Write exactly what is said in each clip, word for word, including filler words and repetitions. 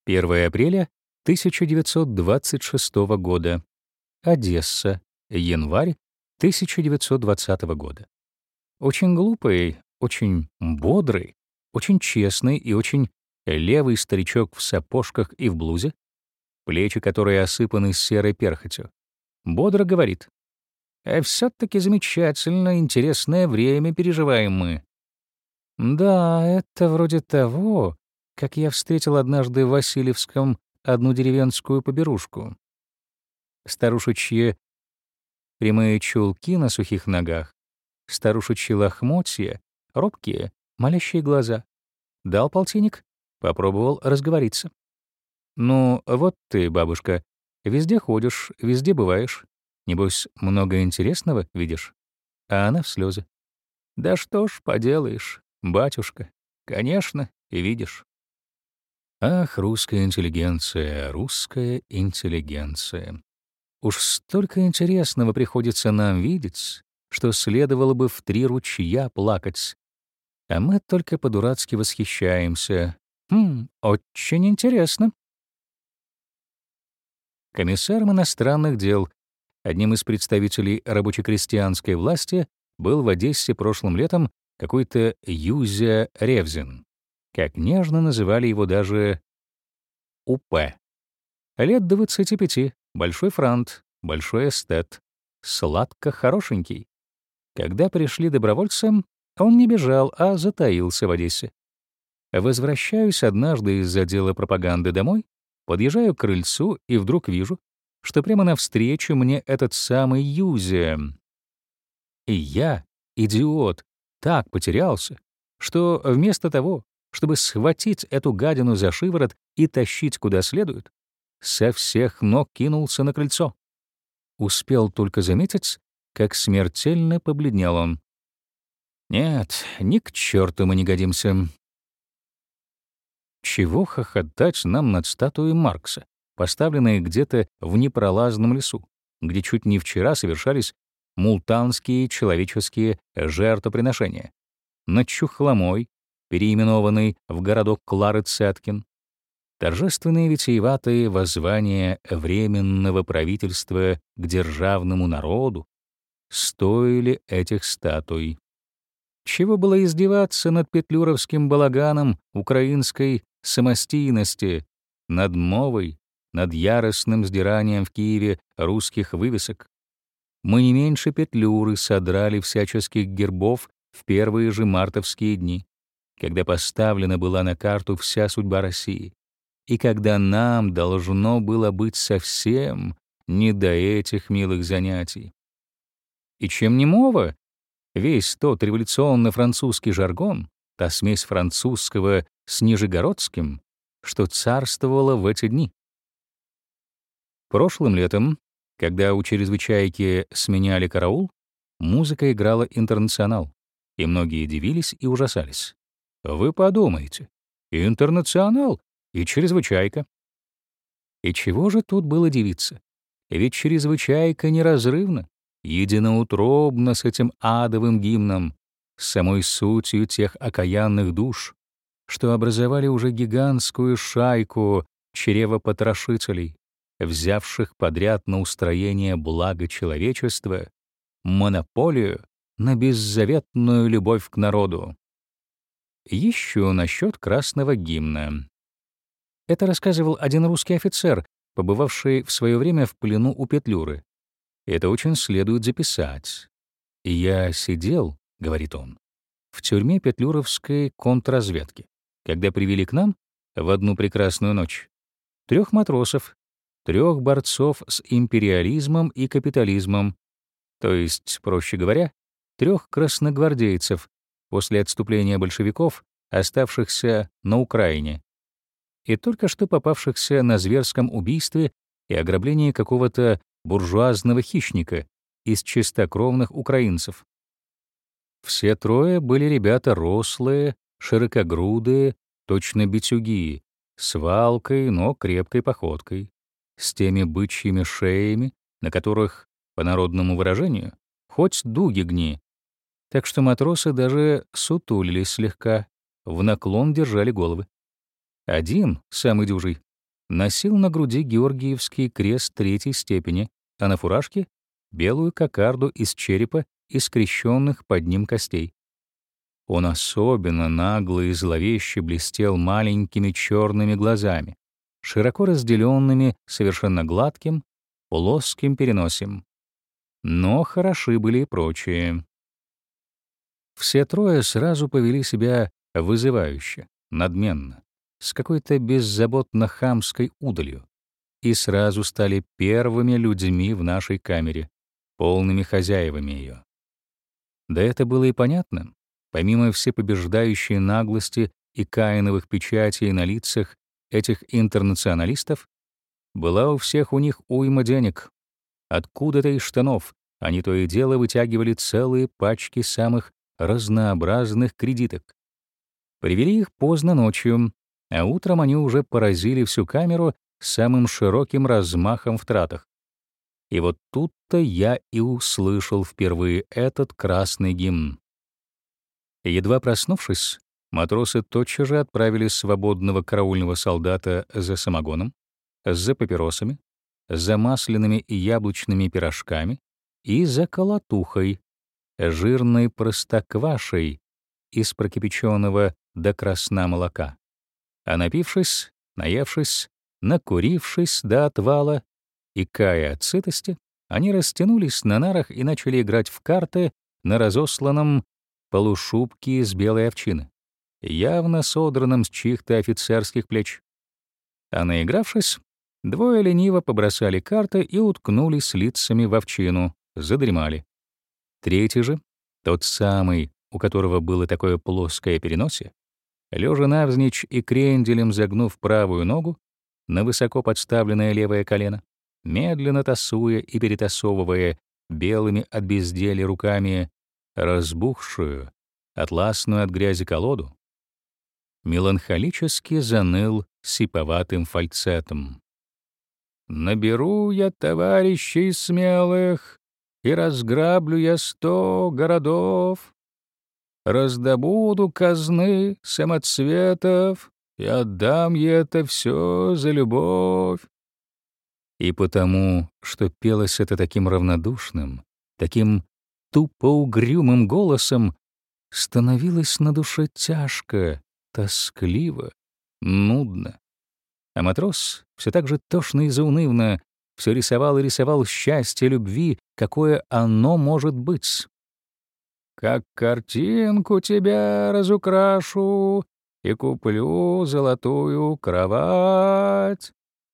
первое апреля тысяча девятьсот двадцать шестого года. Одесса. Январь тысяча девятьсот двадцатого года. Очень глупый, очень бодрый, очень честный и очень левый старичок в сапожках и в блузе, плечи которой осыпаны серой перхотью, бодро говорит: «А все-таки замечательно, интересное время переживаем мы». Да, это вроде того, как я встретил однажды в Васильевском одну деревенскую поберушку. Старушечьи прямые чулки на сухих ногах, старушечьи лохмотья, робкие, молящие глаза. Дал полтинник, попробовал разговориться. «Ну, вот ты, бабушка, везде ходишь, везде бываешь. Небось, много интересного видишь?» А она в слезы. «Да что ж поделаешь, батюшка, конечно, и видишь». Ах, русская интеллигенция, русская интеллигенция. Уж столько интересного приходится нам видеть, что следовало бы в три ручья плакать. А мы только по-дурацки восхищаемся. Хм, очень интересно. Комиссаром иностранных дел, одним из представителей рабоче-крестьянской власти, был в Одессе прошлым летом какой-то Юзя Ревзин. Как нежно называли его даже УП. Лет двадцати пяти, большой франт, большой эстет, сладко-хорошенький. Когда пришли добровольцы, он не бежал, а затаился в Одессе. Возвращаюсь однажды из отдела пропаганды домой, подъезжаю к крыльцу и вдруг вижу, что прямо навстречу мне этот самый Юзя. И я, идиот, так потерялся, что вместо того, чтобы схватить эту гадину за шиворот и тащить куда следует, со всех ног кинулся на крыльцо. Успел только заметить, как смертельно побледнел он. Нет, ни к черту мы не годимся. Чего хохотать нам над статуей Маркса, поставленной где-то в непролазном лесу, где чуть не вчера совершались мултанские человеческие жертвоприношения, над чухломой, переименованный в городок Клары Цеткин, торжественные витиеватые воззвания Временного правительства к державному народу стоили этих статуй. Чего было издеваться над петлюровским балаганом украинской самостийности, над мовой, над яростным сдиранием в Киеве русских вывесок? Мы не меньше Петлюры содрали всяческих гербов в первые же мартовские дни, когда поставлена была на карту вся судьба России, и когда нам должно было быть совсем не до этих милых занятий. И чем не мова, весь тот революционно-французский жаргон, та смесь французского с нижегородским, что царствовала в эти дни. Прошлым летом, когда у чрезвычайки сменяли караул, музыка играла «Интернационал», и многие дивились и ужасались. Вы подумайте, «Интернационал» и «Чрезвычайка». И чего же тут было дивиться? Ведь «Чрезвычайка» неразрывна, единоутробно с этим адовым гимном, с самой сутью тех окаянных душ, что образовали уже гигантскую шайку чревопотрошителей, взявших подряд на устроение блага человечества монополию на беззаветную любовь к народу. Еще насчет красного гимна. Это рассказывал один русский офицер, побывавший в свое время в плену у Петлюры. Это очень следует записать. «Я сидел, — говорит он, — в тюрьме петлюровской контрразведки, когда привели к нам в одну прекрасную ночь трех матросов, трех борцов с империализмом и капитализмом, то есть, проще говоря, трех красногвардейцев после отступления большевиков, оставшихся на Украине, и только что попавшихся на зверском убийстве и ограблении какого-то буржуазного хищника из чистокровных украинцев. Все трое были ребята рослые, широкогрудые, точно битюги, с валкой, но крепкой походкой, с теми бычьими шеями, на которых, по народному выражению, хоть дуги гни. Так что матросы даже сутулились слегка, в наклон держали головы. Один, самый дюжий, носил на груди Георгиевский крест третьей степени, а на фуражке — белую кокарду из черепа и скрещенных под ним костей. Он особенно нагло и зловеще блестел маленькими черными глазами, широко разделенными совершенно гладким, плоским переносием. Но хороши были и прочие. Все трое сразу повели себя вызывающе, надменно, с какой-то беззаботно-хамской удалью, и сразу стали первыми людьми в нашей камере, полными хозяевами ее. Да это было и понятно. Помимо всепобеждающей наглости и каиновых печатей на лицах этих интернационалистов, была у всех у них уйма денег. Откуда-то из штанов они то и дело вытягивали целые пачки самых разнообразных кредиток. Привели их поздно ночью, а утром они уже поразили всю камеру самым широким размахом в тратах. И вот тут-то я и услышал впервые этот красный гимн. Едва проснувшись, матросы тотчас же отправили свободного караульного солдата за самогоном, за папиросами, за масляными и яблочными пирожками и за колотухой, жирной простоквашей из прокипяченного до красна молока. А напившись, наевшись, накурившись до отвала и кая от сытости, они растянулись на нарах и начали играть в карты на разосланном полушубке из белой овчины, явно содранном с чьих-то офицерских плеч. А наигравшись, двое лениво побросали карты и уткнулись лицами в овчину, задремали. Третий же, тот самый, у которого было такое плоское переносе, лежа навзничь и кренделем загнув правую ногу на высоко подставленное левое колено, медленно тасуя и перетасовывая белыми от безделья руками разбухшую, атласную от грязи колоду, меланхолически заныл сиповатым фальцетом. «Наберу я товарищей смелых, и разграблю я сто городов, раздобуду казны самоцветов и отдам я это все за любовь». И потому, что пелось это таким равнодушным, таким тупо угрюмым голосом, становилось на душе тяжко, тоскливо, нудно. А матрос все так же тошно и заунывно все рисовал и рисовал счастье любви, какое оно может быть. «Как картинку тебя разукрашу и куплю золотую кровать».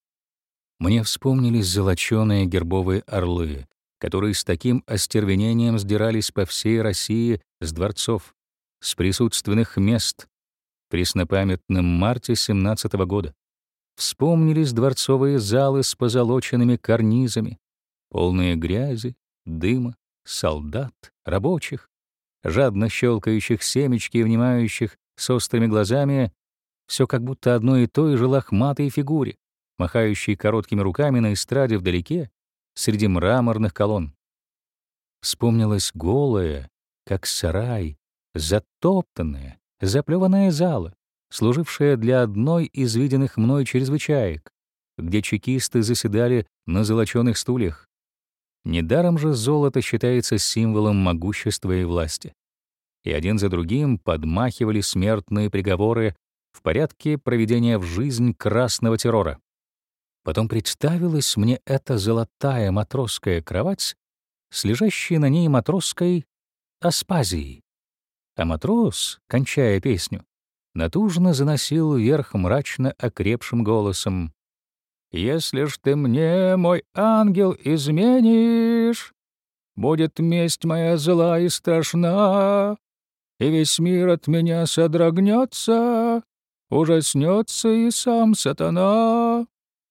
Мне вспомнились золоченые гербовые орлы, которые с таким остервенением сдирались по всей России с дворцов, с присутственных мест в преснопамятном марте семнадцатого года. Вспомнились дворцовые залы с позолоченными карнизами, полные грязи, дыма, солдат, рабочих, жадно щелкающих семечки и внимающих с острыми глазами, все как будто одной и той же лохматой фигуре, махающей короткими руками на эстраде вдалеке среди мраморных колонн. Вспомнилась голая, как сарай, затоптанная, заплеванная зала, служившая для одной из виденных мной чрезвычаек, где чекисты заседали на золочёных стульях. Недаром же золото считается символом могущества и власти. И один за другим подмахивали смертные приговоры в порядке проведения в жизнь красного террора. Потом представилась мне эта золотая матросская кровать с лежащей на ней матросской Аспазией. А матрос, кончая песню, натужно заносил вверх мрачно окрепшим голосом: «Если ж ты мне, мой ангел, изменишь, будет месть моя зла и страшна, и весь мир от меня содрогнется, ужаснется и сам сатана».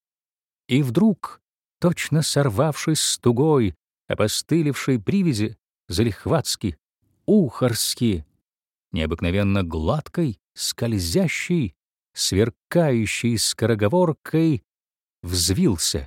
И вдруг, точно сорвавшись с тугой, опостылевшей привязи, залихватски, ухарски, необыкновенно гладкой, скользящей, сверкающей скороговоркой, взвился.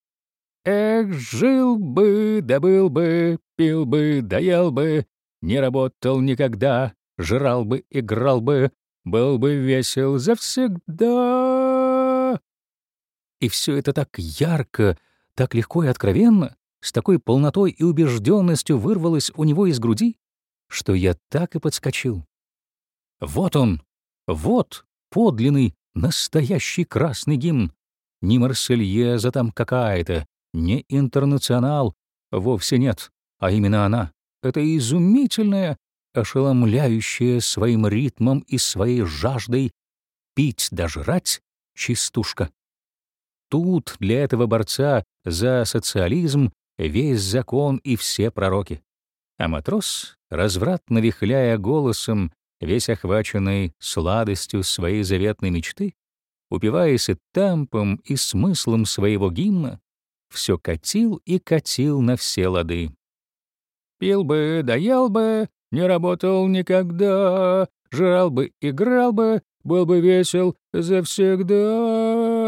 «Эх, жил бы, да был бы, пил бы, да ел бы, не работал никогда, жрал бы, играл бы, был бы весел завсегда». И все это так ярко, так легко и откровенно, с такой полнотой и убежденностью вырвалось у него из груди, что я так и подскочил. Вот он, вот подлинный, настоящий красный гимн. Не Марсельеза там какая-то, не Интернационал, вовсе нет, а именно она. Это изумительная, ошеломляющая своим ритмом и своей жаждой пить да жрать частушка. Тут для этого борца за социализм весь закон и все пророки. А матрос, развратно вихляя голосом, весь охваченный сладостью своей заветной мечты, упиваясь и темпом, и смыслом своего гимна, все катил и катил на все лады. Пил бы, да ел бы, не работал никогда, жрал бы, играл бы, был бы весел завсегда.